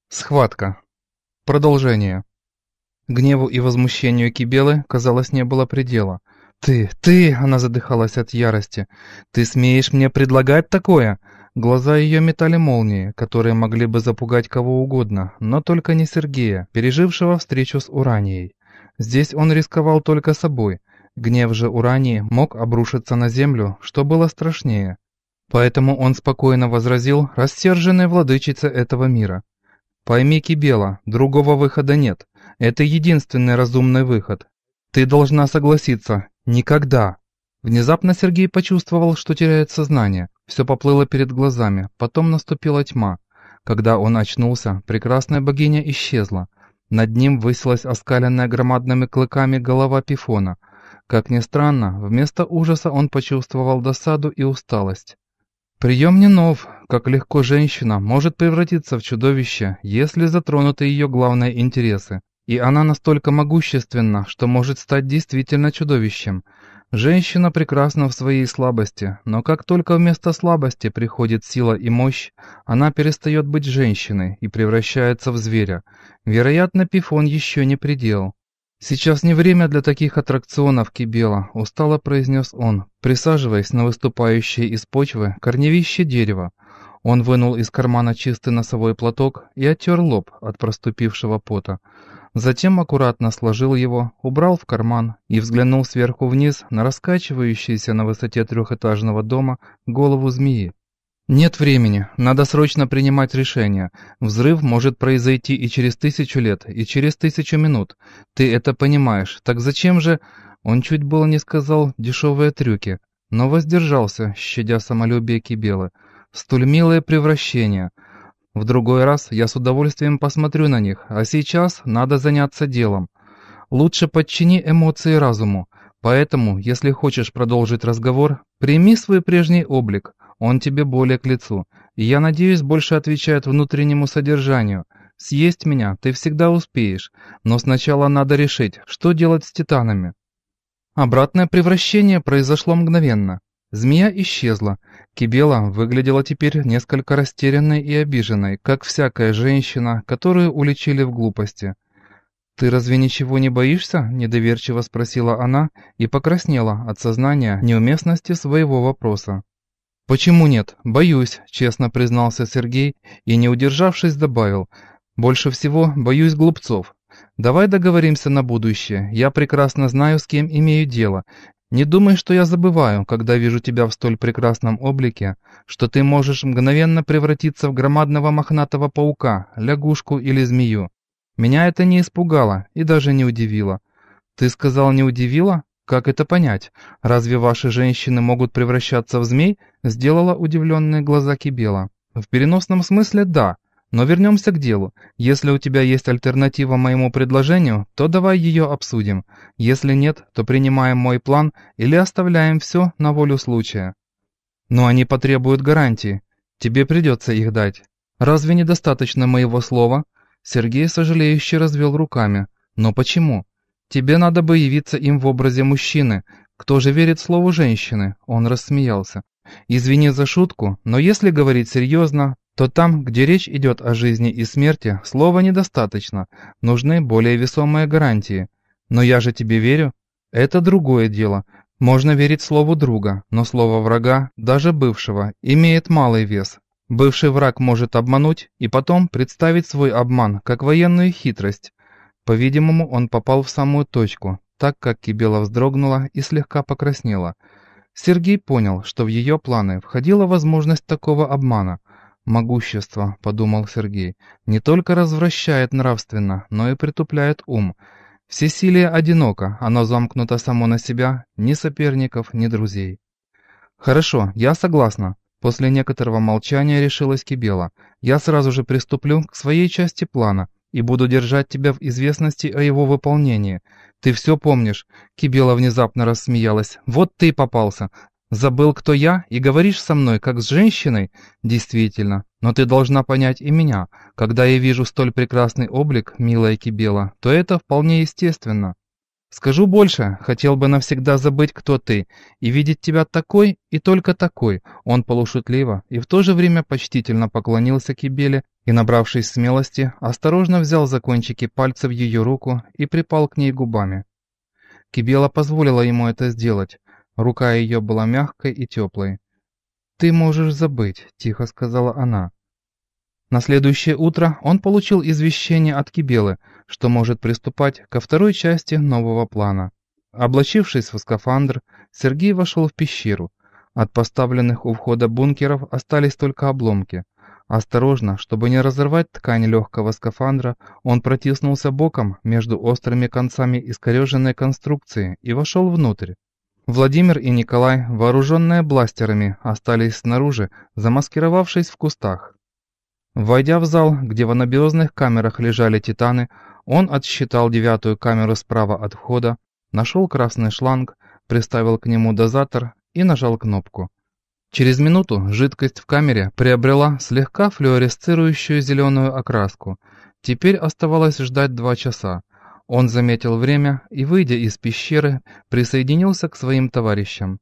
Схватка. Продолжение. Гневу и возмущению Кибелы, казалось, не было предела. «Ты!» — она задыхалась от ярости. «Ты смеешь мне предлагать такое?» Глаза ее метали молнии, которые могли бы запугать кого угодно, но только не Сергея, пережившего встречу с Уранией. Здесь он рисковал только собой. Гнев же Урании мог обрушиться на землю, что было страшнее. Поэтому он спокойно возразил рассерженной владычице этого мира. «Пойми, Кибела, другого выхода нет. Это единственный разумный выход. Ты должна согласиться. Никогда!» Внезапно Сергей почувствовал, что теряет сознание. Все поплыло перед глазами, потом наступила тьма. Когда он очнулся, прекрасная богиня исчезла. Над ним высилась оскаленная громадными клыками голова Пифона. Как ни странно, вместо ужаса он почувствовал досаду и усталость. Прием не нов, как легко женщина может превратиться в чудовище, если затронуты ее главные интересы. И она настолько могущественна, что может стать действительно чудовищем. Женщина прекрасна в своей слабости, но как только вместо слабости приходит сила и мощь, она перестает быть женщиной и превращается в зверя. Вероятно, Пифон еще не предел. «Сейчас не время для таких аттракционов, Кибела», — устало произнес он, присаживаясь на выступающее из почвы корневище дерева. Он вынул из кармана чистый носовой платок и оттер лоб от проступившего пота. Затем аккуратно сложил его, убрал в карман и взглянул сверху вниз на раскачивающуюся на высоте трехэтажного дома голову змеи. «Нет времени, надо срочно принимать решение. Взрыв может произойти и через 1000 лет, и через 1000 минут. Ты это понимаешь, так зачем же...» Он чуть было не сказал «дешевые трюки», но воздержался, щадя самолюбие Кибелы. «Столь милое превращение. В другой раз я с удовольствием посмотрю на них, а сейчас надо заняться делом. Лучше подчини эмоции разуму. Поэтому, если хочешь продолжить разговор, прими свой прежний облик. Он тебе более к лицу, и, я надеюсь, больше отвечает внутреннему содержанию. Съесть меня ты всегда успеешь, но сначала надо решить, что делать с титанами». Обратное превращение произошло мгновенно. Змея исчезла. Кибела выглядела теперь несколько растерянной и обиженной, как всякая женщина, которую уличили в глупости. «Ты разве ничего не боишься?» – недоверчиво спросила она и покраснела от сознания неуместности своего вопроса. «Почему нет? Боюсь», — честно признался Сергей и, не удержавшись, добавил. «Больше всего боюсь глупцов. Давай договоримся на будущее. Я прекрасно знаю, с кем имею дело. Не думай, что я забываю, когда вижу тебя в столь прекрасном облике, что ты можешь мгновенно превратиться в громадного мохнатого паука, лягушку или змею. Меня это не испугало и даже не удивило». «Ты сказал, не удивило? Как это понять? Разве ваши женщины могут превращаться в змей?» — сделала удивленные глаза Кибела. «В переносном смысле да, но вернемся к делу. Если у тебя есть альтернатива моему предложению, то давай ее обсудим. Если нет, то принимаем мой план или оставляем все на волю случая». «Но они потребуют гарантии. Тебе придется их дать. Разве недостаточно моего слова?» Сергей сожалеюще развел руками. «Но почему? Тебе надо бы явиться им в образе мужчины. Кто же верит слову женщины?» Он рассмеялся. «Извини за шутку, но если говорить серьезно, то там, где речь идет о жизни и смерти, слова недостаточно. Нужны более весомые гарантии. Но я же тебе верю. Это другое дело. Можно верить слову друга, но слово врага, даже бывшего, имеет малый вес. Бывший враг может обмануть и потом представить свой обман как военную хитрость». По-видимому, он попал в самую точку, так как Кибела вздрогнула и слегка покраснела. Сергей понял, что в ее планы входила возможность такого обмана. «Могущество», — подумал Сергей, — «не только развращает нравственно, но и притупляет ум. Всесилие одиноко, оно замкнуто само на себя, ни соперников, ни друзей». «Хорошо, я согласна». После некоторого молчания решилась Кибела. «Я сразу же приступлю к своей части плана и буду держать тебя в известности о его выполнении. Ты все помнишь?» Кибела внезапно рассмеялась. «Вот ты и попался. Забыл, кто я, и говоришь со мной, как с женщиной?» «Действительно. Но ты должна понять и меня. Когда я вижу столь прекрасный облик, милая Кибела, то это вполне естественно». Скажу больше, хотел бы навсегда забыть, кто ты, и видеть тебя такой и только такой. Он полушутливо и в то же время почтительно поклонился Кибеле и, набравшись смелости, осторожно взял за кончики пальцев ее руку и припал к ней губами. Кибела позволила ему это сделать. Рука ее была мягкой и теплой. «Ты можешь забыть», — тихо сказала она. На следующее утро он получил извещение от Кибелы, что может приступать ко второй части нового плана. Облачившись в скафандр, Сергей вошел в пещеру. От поставленных у входа бункеров остались только обломки. Осторожно, чтобы не разорвать ткань легкого скафандра, он протиснулся боком между острыми концами искореженной конструкции и вошел внутрь. Владимир и Николай, вооруженные бластерами, остались снаружи, замаскировавшись в кустах. Войдя в зал, где в анабиозных камерах лежали титаны, он отсчитал 9-ю камеру справа от входа, нашел красный шланг, приставил к нему дозатор и нажал кнопку. Через минуту жидкость в камере приобрела слегка флуоресцирующую зеленую окраску. Теперь оставалось ждать 2 часа. Он заметил время и, выйдя из пещеры, присоединился к своим товарищам.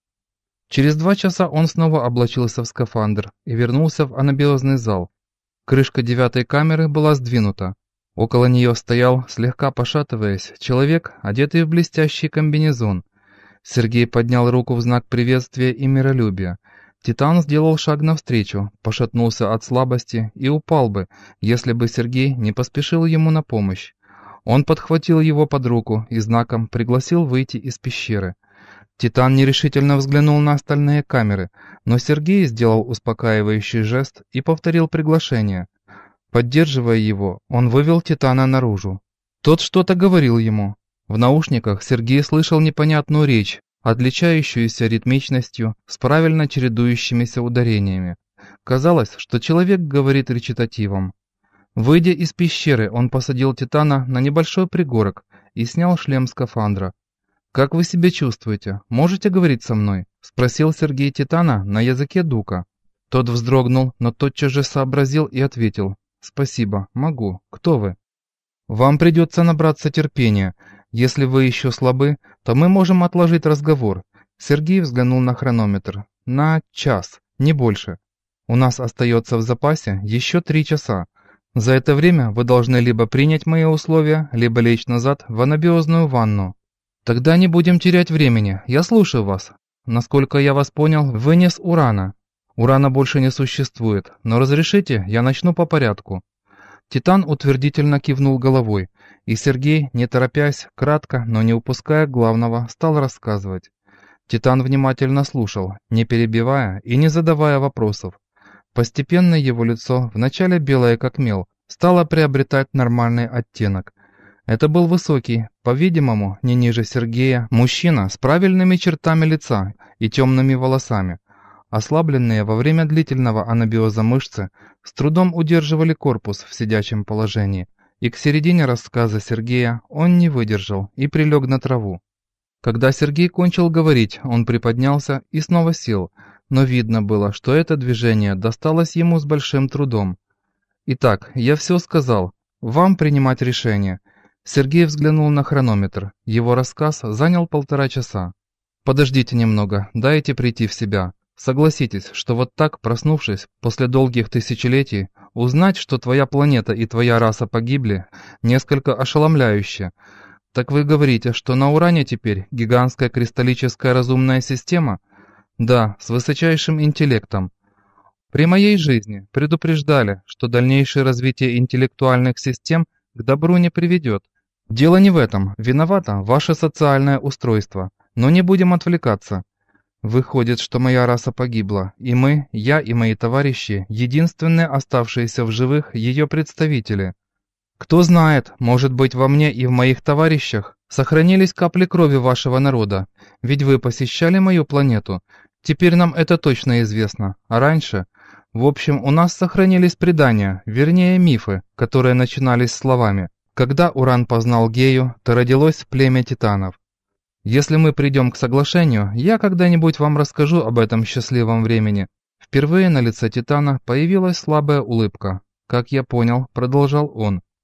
Через 2 часа он снова облачился в скафандр и вернулся в анабиозный зал. Крышка 9-й камеры была сдвинута. Около нее стоял, слегка пошатываясь, человек, одетый в блестящий комбинезон. Сергей поднял руку в знак приветствия и миролюбия. Титан сделал шаг навстречу, пошатнулся от слабости и упал бы, если бы Сергей не поспешил ему на помощь. Он подхватил его под руку и знаком пригласил выйти из пещеры. Титан нерешительно взглянул на остальные камеры, но Сергей сделал успокаивающий жест и повторил приглашение. Поддерживая его, он вывел Титана наружу. Тот что-то говорил ему. В наушниках Сергей слышал непонятную речь, отличающуюся ритмичностью с правильно чередующимися ударениями. Казалось, что человек говорит речитативом. Выйдя из пещеры, он посадил Титана на небольшой пригорок и снял шлем скафандра. «Как вы себя чувствуете? Можете говорить со мной?» — спросил Сергей Титана на языке дука. Тот вздрогнул, но тотчас же сообразил и ответил. «Спасибо, могу. Кто вы?» «Вам придется набраться терпения. Если вы еще слабы, то мы можем отложить разговор». Сергей взглянул на хронометр. «На час, не больше. У нас остается в запасе еще 3 часа. За это время вы должны либо принять мои условия, либо лечь назад в анабиозную ванну». «Тогда не будем терять времени. Я слушаю вас. Насколько я вас понял, вы не с Урана. Урана больше не существует, но разрешите, я начну по порядку». Титан утвердительно кивнул головой, и Сергей, не торопясь, кратко, но не упуская главного, стал рассказывать. Титан внимательно слушал, не перебивая и не задавая вопросов. Постепенно его лицо, вначале белое как мел, стало приобретать нормальный оттенок. Это был высокий, по-видимому, не ниже Сергея, мужчина с правильными чертами лица и темными волосами. Ослабленные во время длительного анабиоза мышцы с трудом удерживали корпус в сидячем положении, и к середине рассказа Сергея он не выдержал и прилег на траву. Когда Сергей кончил говорить, он приподнялся и снова сел, но видно было, что это движение досталось ему с большим трудом. «Итак, я все сказал. Вам принимать решение». Сергей взглянул на хронометр. Его рассказ занял 1,5 часа. «Подождите немного, дайте прийти в себя. Согласитесь, что вот так, проснувшись после долгих тысячелетий, узнать, что твоя планета и твоя раса погибли, несколько ошеломляюще. Так вы говорите, что на Уране теперь гигантская кристаллическая разумная система?» «Да, с высочайшим интеллектом. При моей жизни предупреждали, что дальнейшее развитие интеллектуальных систем к добру не приведет. Дело не в этом, виновато ваше социальное устройство, но не будем отвлекаться. Выходит, что моя раса погибла, и мы, я и мои товарищи, единственные оставшиеся в живых ее представители. Кто знает, может быть, во мне и в моих товарищах сохранились капли крови вашего народа, ведь вы посещали мою планету. Теперь нам это точно известно, а раньше... В общем, у нас сохранились предания, вернее мифы, которые начинались словами: «Когда Уран познал Гею, то родилось племя титанов». Если мы придем к соглашению, я когда-нибудь вам расскажу об этом счастливом времени. Впервые на лице Титана появилась слабая улыбка. «Как я понял», — продолжал он, —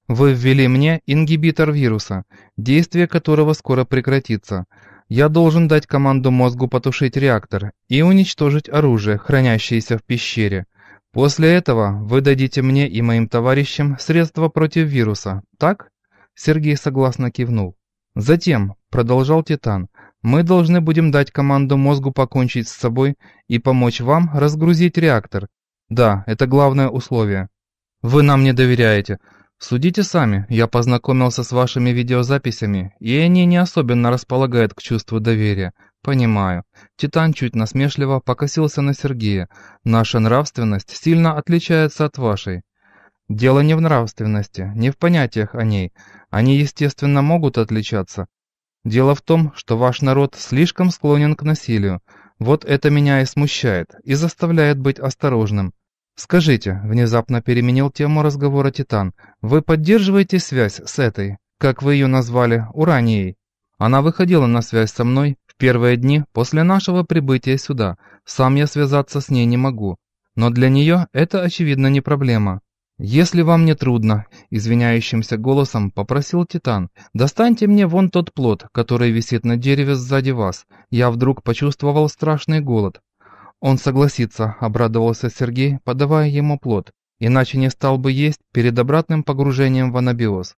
Вы ввели мне ингибитор вируса, действие которого скоро прекратится. Я должен дать команду мозгу потушить реактор и уничтожить оружие, хранящееся в пещере. После этого вы дадите мне и моим товарищам средства против вируса, так? Сергей согласно кивнул. Затем, продолжал Титан, мы должны будем дать команду мозгу покончить с собой и помочь вам разгрузить реактор. Да, это главное условие. Вы нам не доверяете. Судите сами, я познакомился с вашими видеозаписями, и они не особенно располагают к чувству доверия. Понимаю. Титан чуть насмешливо покосился на Сергея. Наша нравственность сильно отличается от вашей. Дело не в нравственности, не в понятиях о ней. Они, естественно, могут отличаться. Дело в том, что ваш народ слишком склонен к насилию. Вот это меня и смущает, и заставляет быть осторожным. «Скажите», — внезапно переменил тему разговора Титан, «вы поддерживаете связь с этой, как вы ее назвали, Уранией?» Она выходила на связь со мной в первые дни после нашего прибытия сюда. Сам я связаться с ней не могу. Но для нее это, очевидно, не проблема. «Если вам не трудно», — извиняющимся голосом попросил Титан, «достаньте мне вон тот плод, который висит на дереве сзади вас. Я вдруг почувствовал страшный голод». «Он согласится», — обрадовался Сергей, подавая ему плод, «иначе не стал бы есть перед обратным погружением в анабиоз».